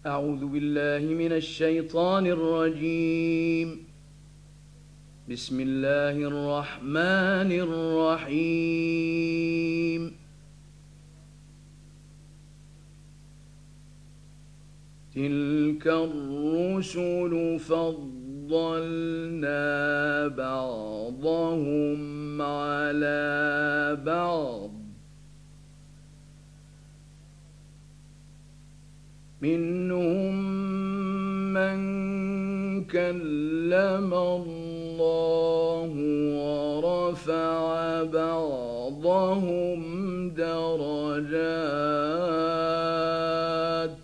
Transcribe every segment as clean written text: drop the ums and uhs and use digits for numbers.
أعوذ بالله من الشيطان الرجيم. بسم الله الرحمن الرحيم. تلك الرسل فضلنا بعضهم على بعض، منهم من كلم الله ورفع بعضهم درجات،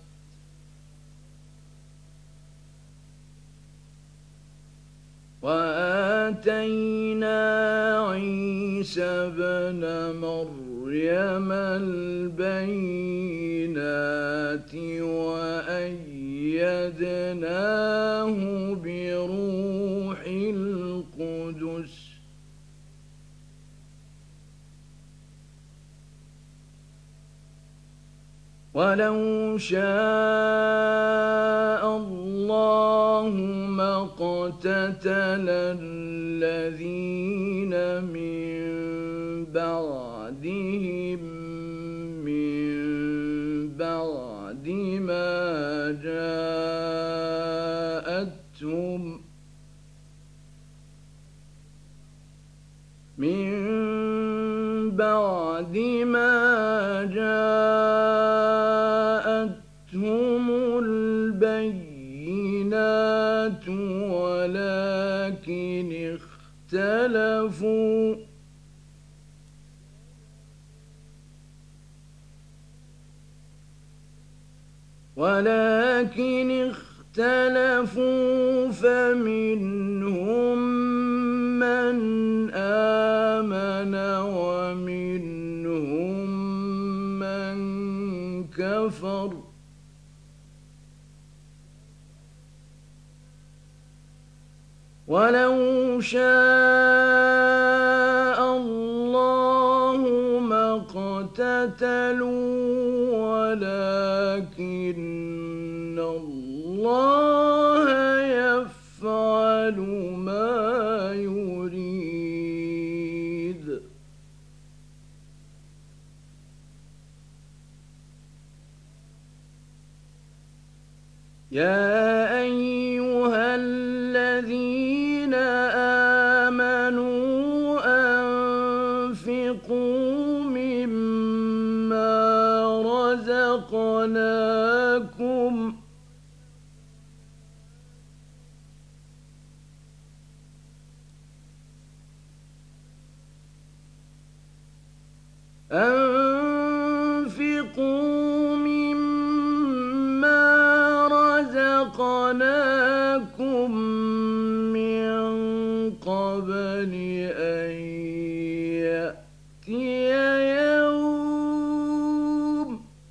وآتينا عيسى ابن مريم البينات وأيدناه بروح القدس، ولو شاء الله ما اقتتل الذين من بعدهم من بعد ما جاءتهم البينات، ولكن اختلفوا فمنهم من آمن ومنهم من كفر، ولو شاء الله ما اقتتلوا ولكن الله يفعل ما يريد. يا أيها الذين آمنوا أنفقوا مما رزقناكم من قبل أن يأتي يوم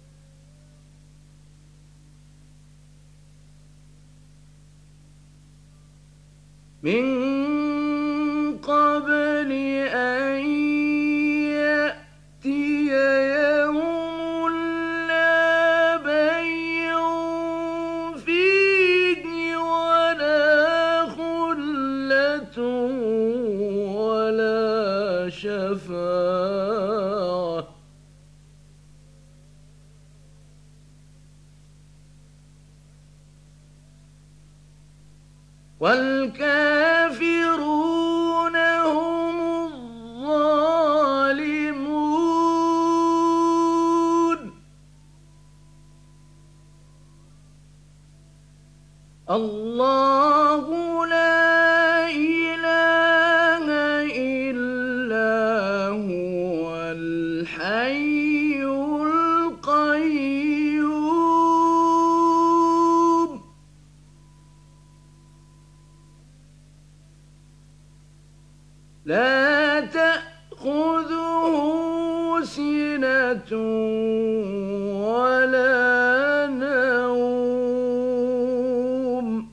من قبل أن يأتي يوم لا بيع فيه ولا خلة ولا شفاعة، والكافرون هم الظالمون. الله لا إله إلا هو الحي القيوم، لا تأخذه سنة ولا نوم،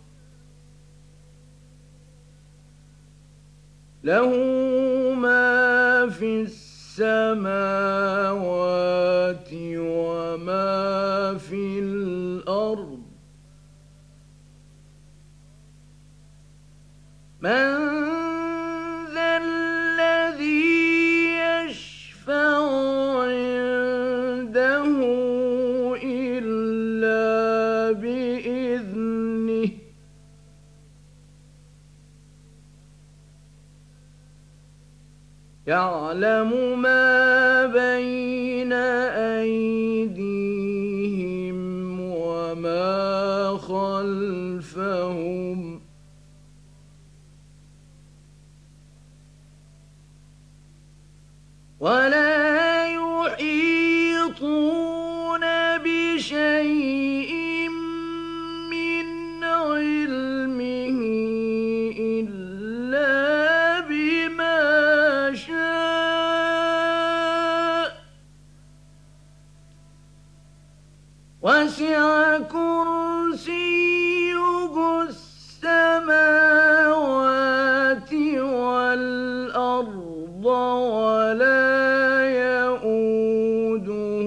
له ما في السماوات وما في الأرض، من ذا الذي يشفع عنده إلا بإذنه يعلم ما بين أيديهم وما خلفهم ولا يحيطون بشيء من علمه إلا بما شاء وسع كرسيه السماوات والأرض ولا يئوده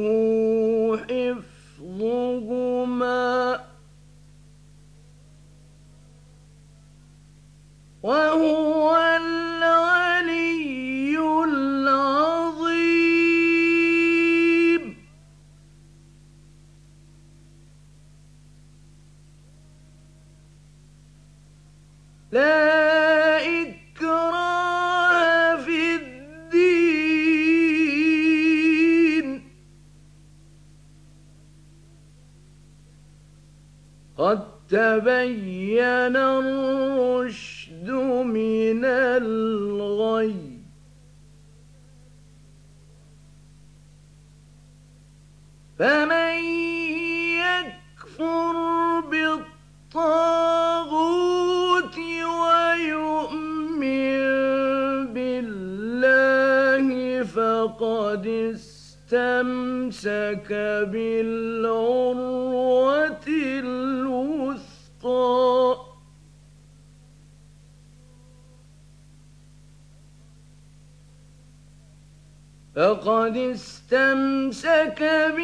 حفظهما وهو العلي العظيم لا إكراه في الدين قد تبين الرشد من الغي فمن يكفر بالطاغوت ويؤمن بالله فقد استمسك بالعروة الوثقى فقد استمسك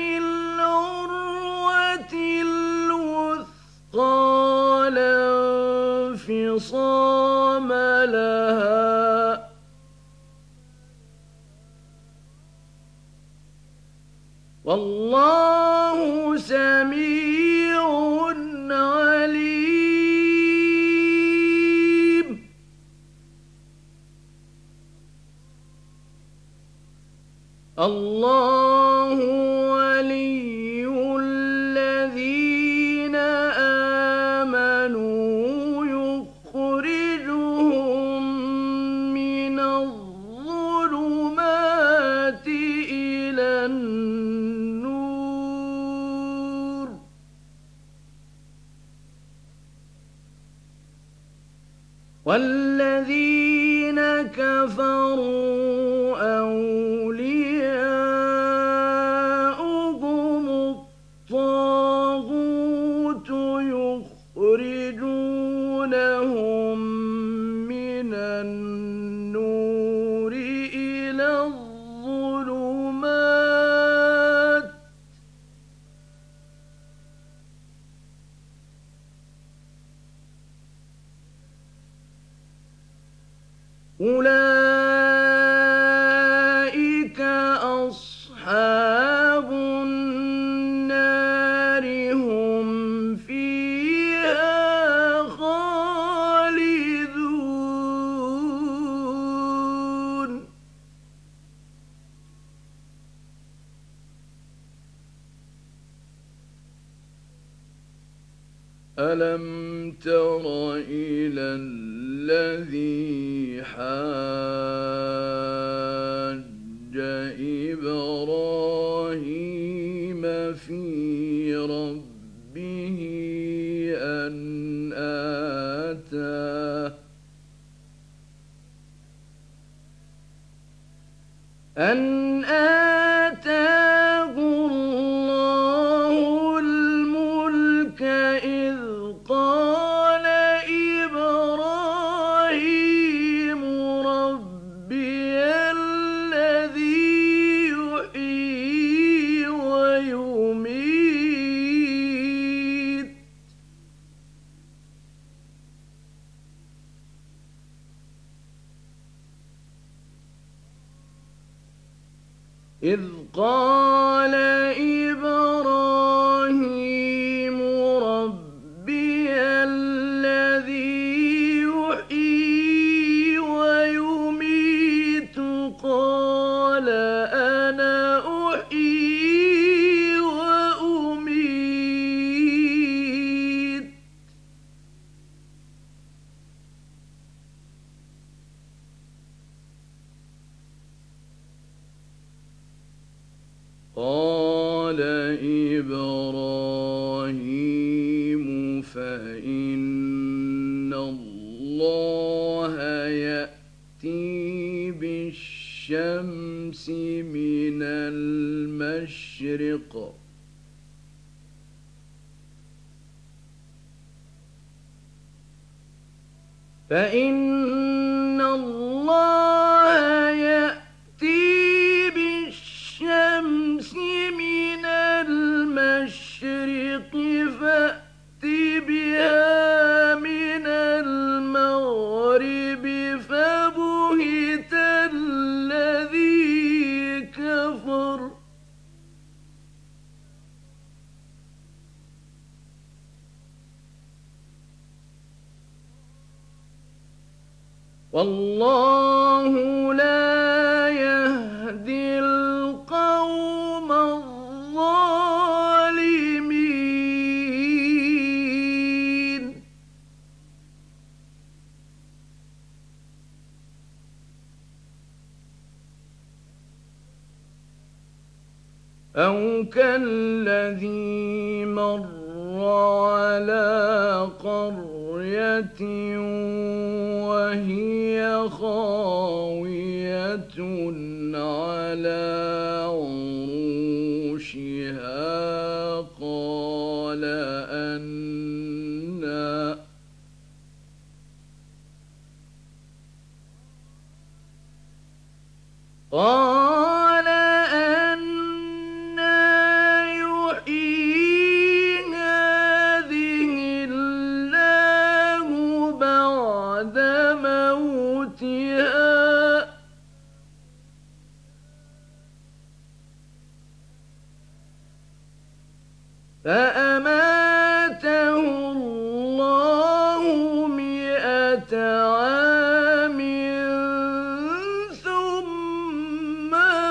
بالعروة الوثقى لا انفصام لها والله سميع عليم الله ولي الذين آمنوا يخرجهم من الظلمات إلى النور والذين كفروا أولياؤهم الطاغوت يخرجونهم من النور إلى الظلمات أولئك أصحاب النار هم فيها خالدون ألم تر إلى الذي حاج إبراهيم في ربه أن آتاه الله الملك إذ قال إبراهيم ربي الذي يحيي ويميت إذ قال إبراهيم ربي الذي يحيي ويميت قال أنا أحيي وأميت قال إبراهيم فإن الله يأتي بالشمس من المشرق فإن الله يأتي بالشمس من المشرق فأت بها من المغرب فبهت الذي كفر والله لا يهدي القوم الظالمين أو كالذي مر على قرية وهي خاوية على عروشها قال أنى يحيي هذه الله بعد موتها فأماته الله 100 عام ثم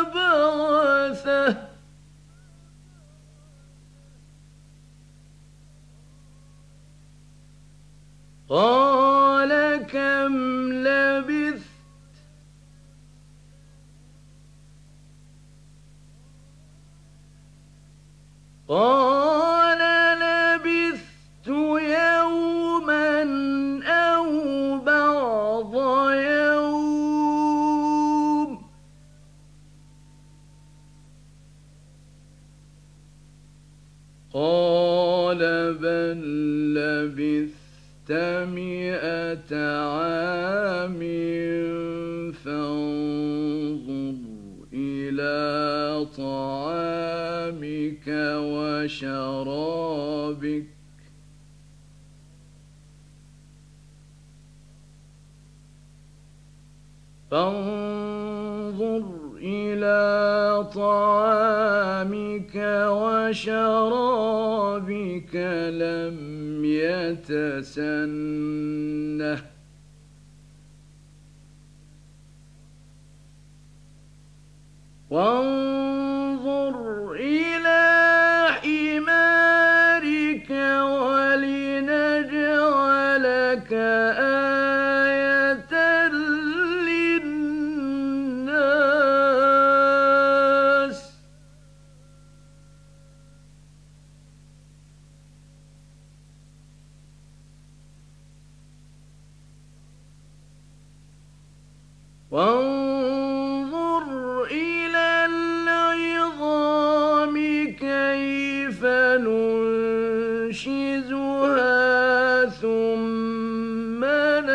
بعثه قال كم لبثت قال لبثت يوما أو بعض يوم قال بل لبثت 100 عام فانظر إلى طعامك وشرابك فانظر إلى طعامك وشرابك لم يتسنه وانظر إلى حمارك ولنجعلك آية للناس وانظر إلى العظام كيف ننشزها ثم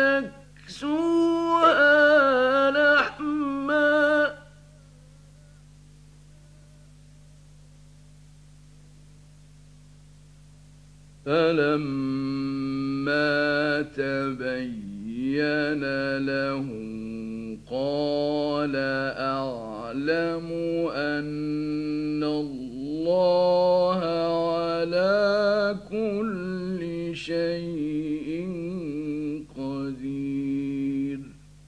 نكسوها لحما فلما تبين له قال أعلم يعلم أن الله على كل شيء قدير.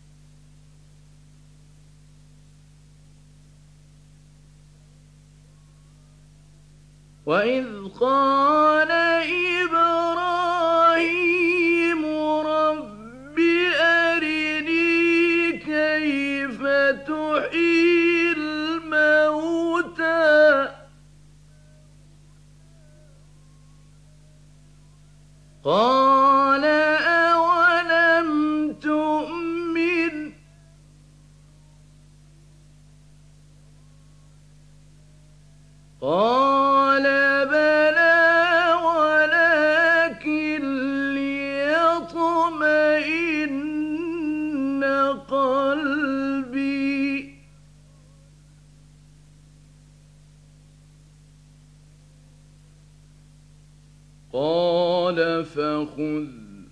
وإذ قال إبراهيم رب أرني كيف تحيي الموتى قال أولم تؤمن قال بلى ولكن ليطمئن قلبي قال فخذ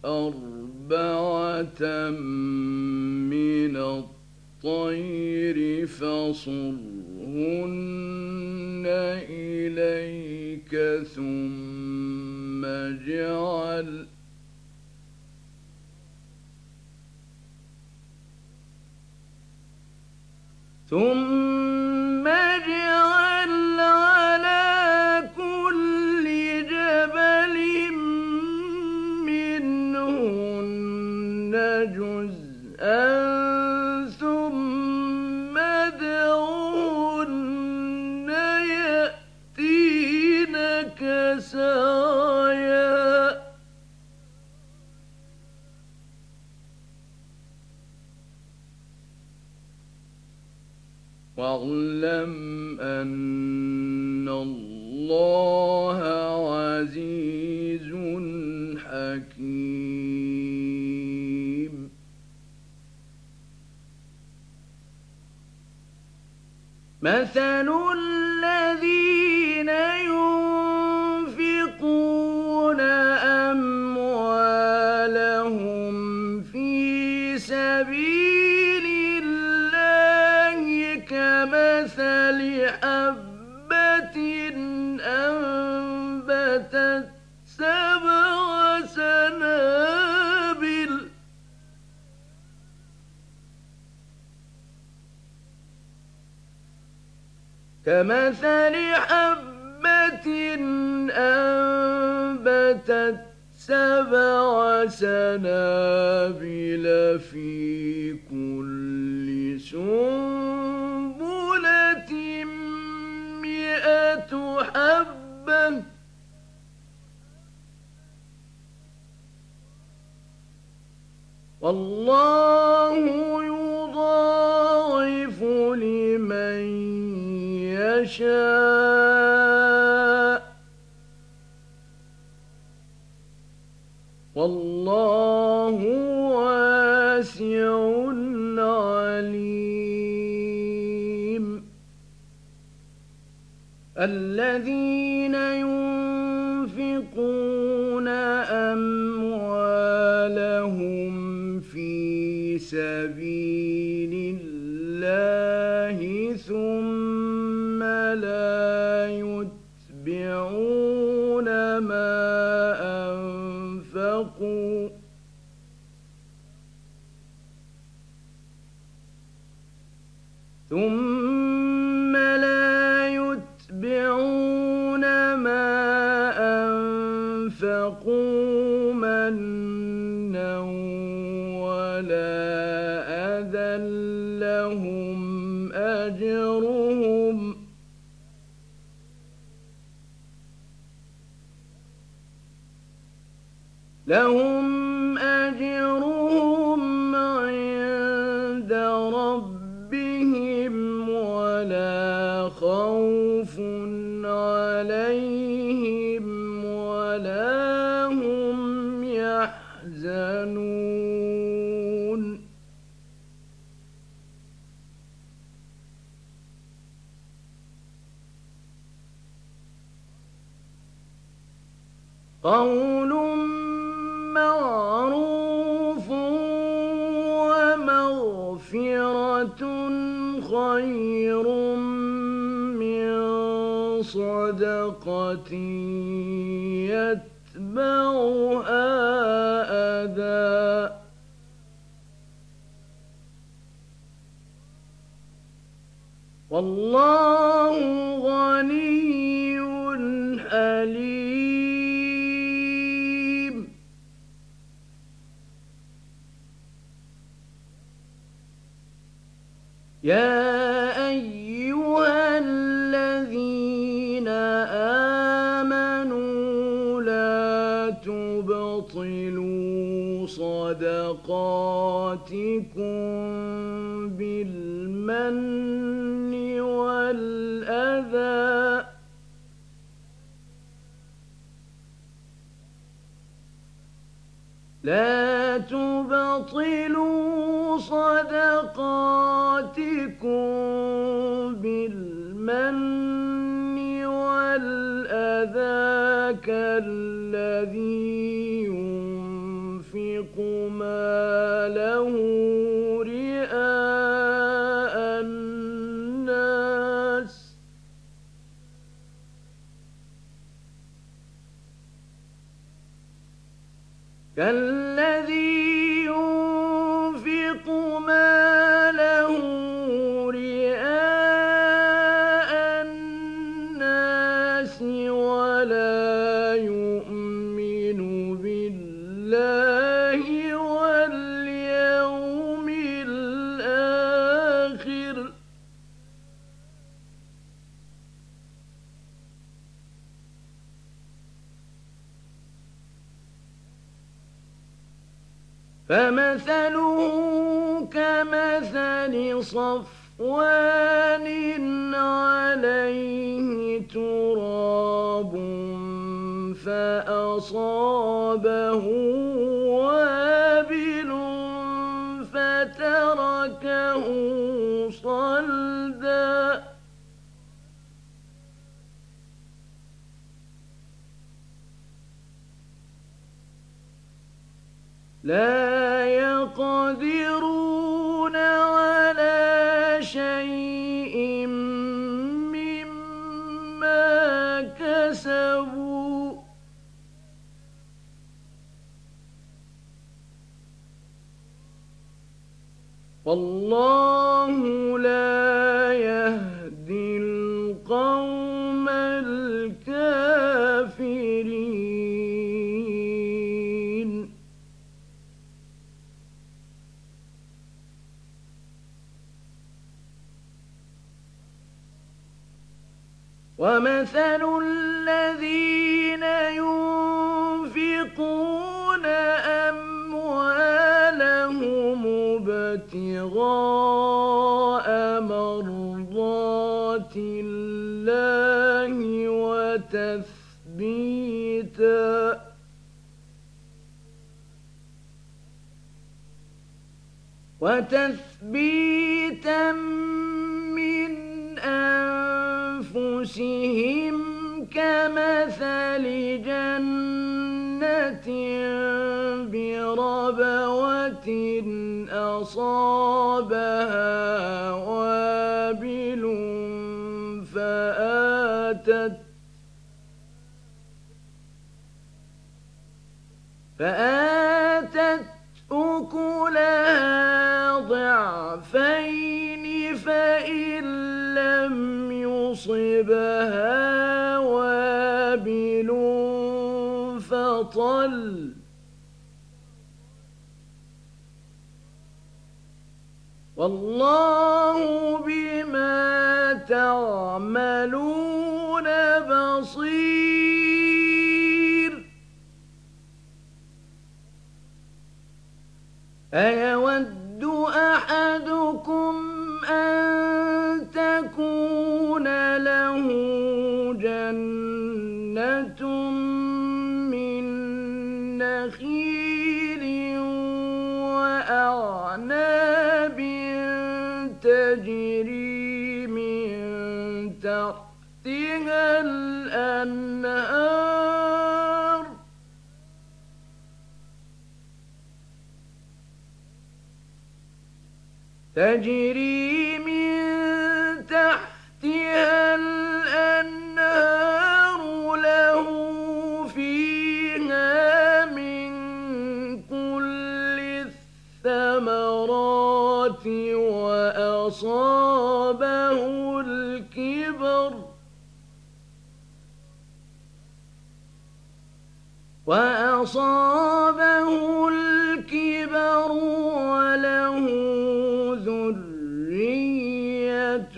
أربعة من الطير فصرهن إليك ثم اجعل على كل جبل منهن جزءا ثم ادعهن يأتينك سعيا واعلم أن الله عزيز حكيم. مثل الذين ينفقون أموالهم في سبيل الله كمثل حبة أنبتت سبع سنابل في كل سنبلة 100 حبة والله يضاعف لمن يشاء والله واسع عليم. الذين ينفقون أموالهم في سبيل الله ثم لا يتبعون ما أنفقوا منا ولا أذى لهم أجرهم عند ربهم ولا خوف عليهم ولا هم يحزنون. قول معروف ومغفرة خير خير من صدقة يتبعها أذى والله غني حليم يا أيها الذين آمنوا لا تبطلوا صدقاتكم بالمن والأذى لا تبطلوا صدقاتكم بالمن والأذى كالذي ينفق ماله رئاء الناس كالذي ينفق ماله رئاء الناس ولا يؤمن بالله واليوم الآخر فمثله كمثل صفوان عليه تراب فأصابه وابل فتركه صلدا لا يقدرون على شيء مما كسبوا والله لا يهدي القوم الكافرين ومثل الذين ينفقون أموالهم ابتغاء مرضات الله وتثبيتا من أنفسهم كمثل جنة بربوة أصابها وابل فآتت أكلها ضعفين فإن لم يصبها وابل فطل والله بما تعملون بصير أيود أحدكم أن تكون له جنة من نخيل وأعناب تجري من تحتها الأنهار تجري من وأصابه الكبر وله ذرية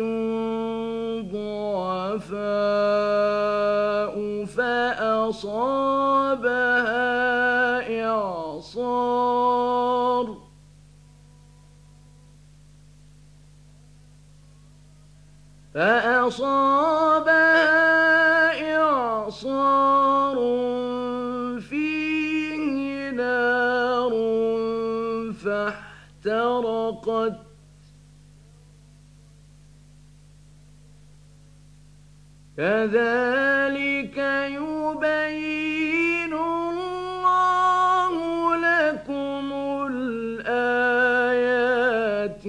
ضعفاء فأصابها إعصار فيه نار فاحترقت كذلك يبين الله لكم الآيات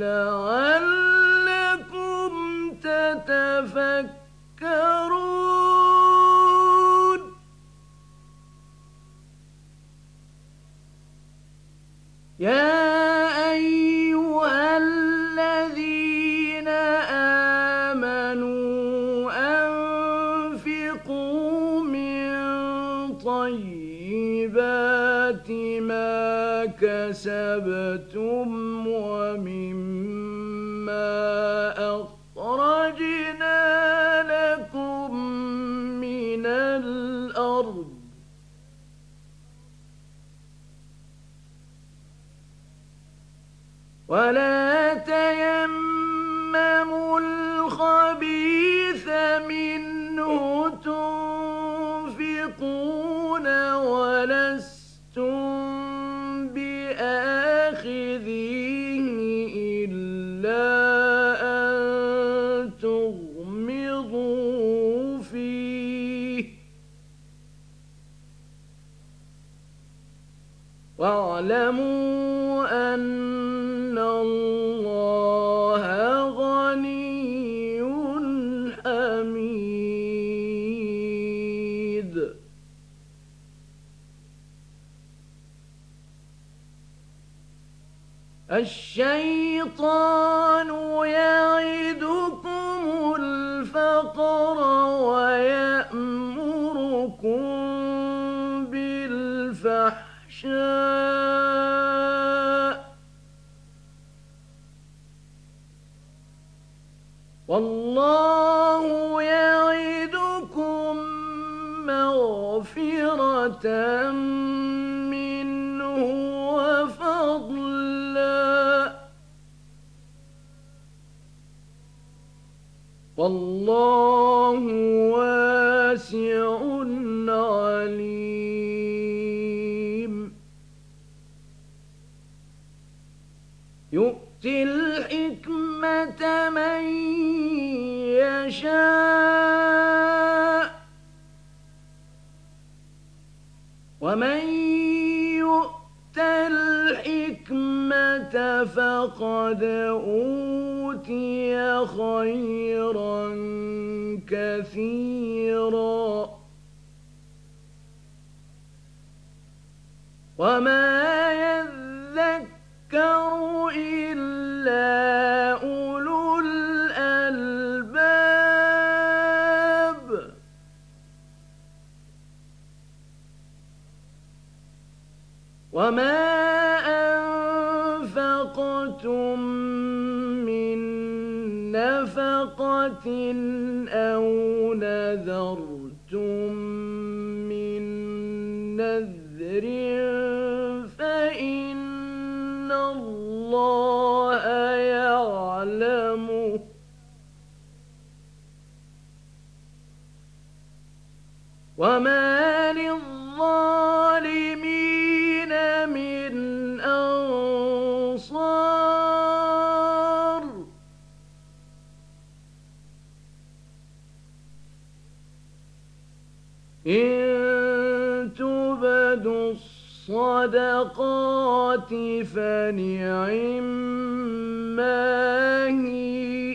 لعلكم تتفكرون. يا أيها الذين آمنوا أنفقوا من طيبات ما كسبتم ومما أخرجنا لكم من الأرض ولا تيمموا الخبيث منه تنفقون ولستم بآخذيه إلا أن تغمضوا فيه واعلموا أن الله غني حميد. الشيطان يعدكم الفقر ويأمركم بالفحشاء والله يعدكم مغفرة منه وفضلا والله واسع عليم. يؤتي الحكمة من يشاء ومن يؤت الحكمة فقد أوتي خيرا كثيرا وما يذكر إلا أولو الألباب. وما أنفقتم من نفقة أو نذرتم من نذر فإن الله يعلمه وما للظالمين من أنصار. إن تبدوا الصدقات فنعما هي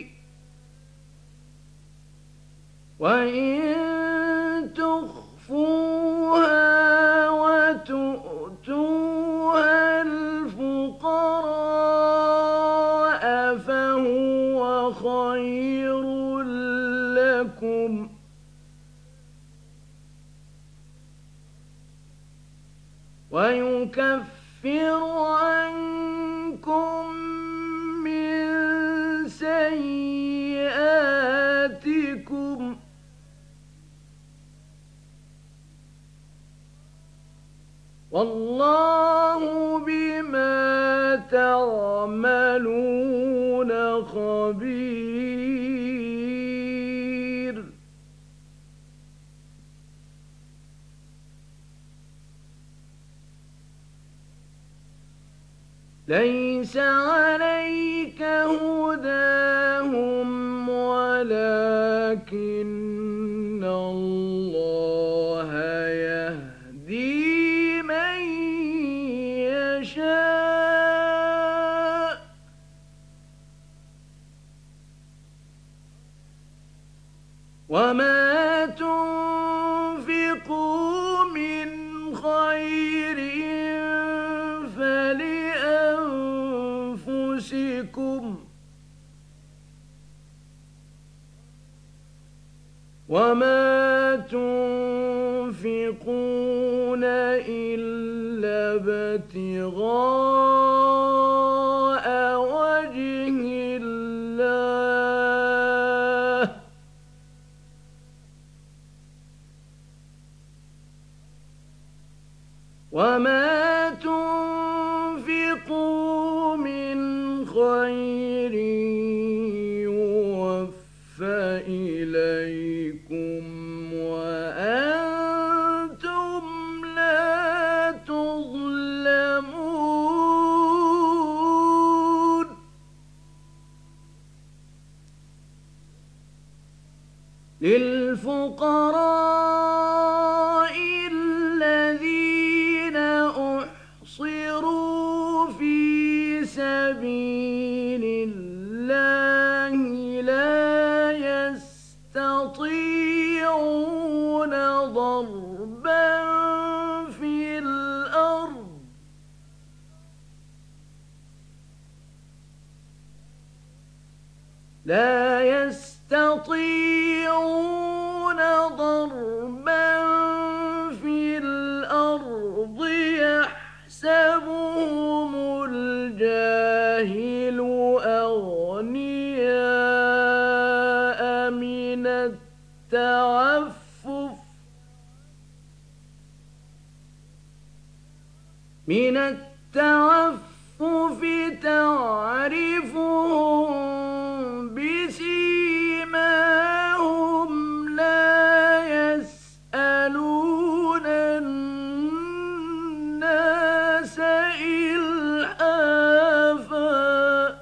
وإن تخفوها وتؤتوها الفقراء فهو خير لكم ويكفر عنكم من سيئاتكم والله بما تعملون خبير ليس عليك هداهم ولكن الله يهدي من يشاء وما تنفقوا من خير فلأنفسكم وما تنفقون إلا ابتغاء وجه الله وما تنفقوا من خير يوفى إليكم وأنتم لا تظلمون للفقراء الذين أحصروا في سبيل الله لا يستطيعون ضربا في الأرض يحسبهم الجاهل أغنياء من التعفف تعرفهم بسيماهم لا يسألون الناس إلحافا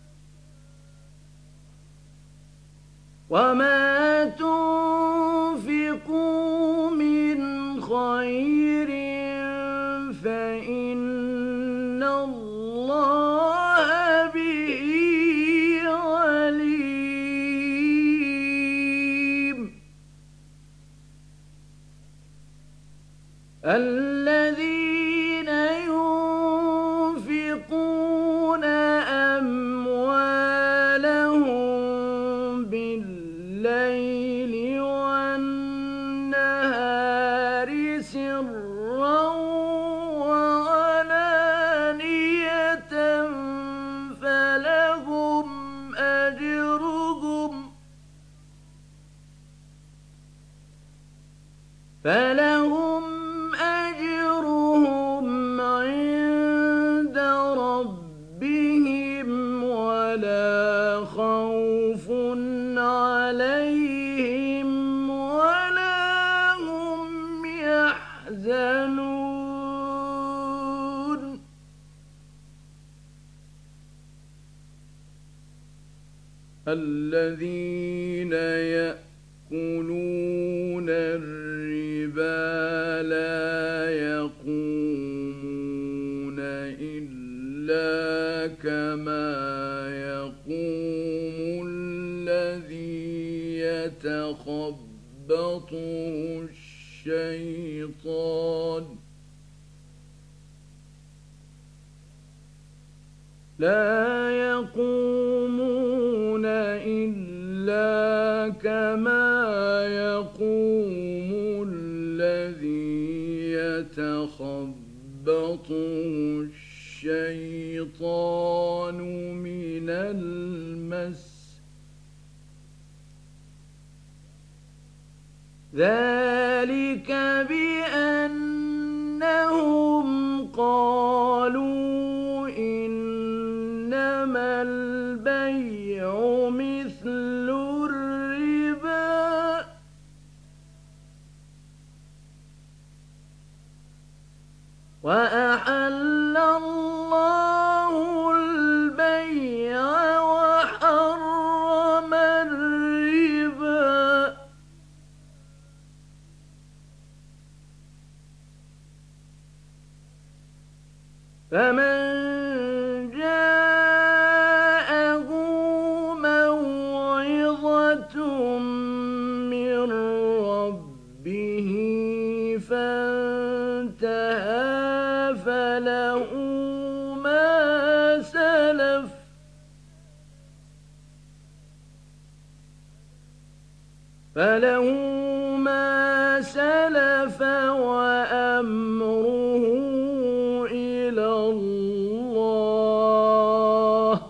وما تنفقوا من خير فإن الله به عليم الذين ينفقون أموالهم بالليل والنهار سرا وعلانية فلهم أجرهم عند ربهم ولا خوف عليهم ولا هم يحزنون الذين يأكلون الربا لا يقومون إلا كما يقوم الذي يتخبطه الشيطان لا يقومون إلا كما يقوم الذي يتخبطه الشيطان من المس ذلك بأنهم قالوا إنما البيع مثل الربا وأحل الله البيع وحرم الربا فمن جاءه موعظة من ربه فانتهى فله ما سلف وأمره إلى الله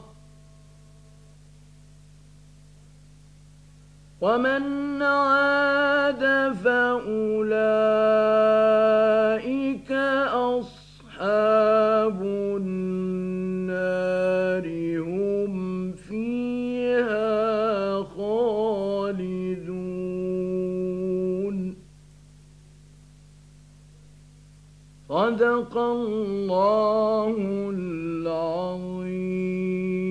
ومن عاد فأولئك أصحاب النار هم فيها خالدون صدق الله العظيم.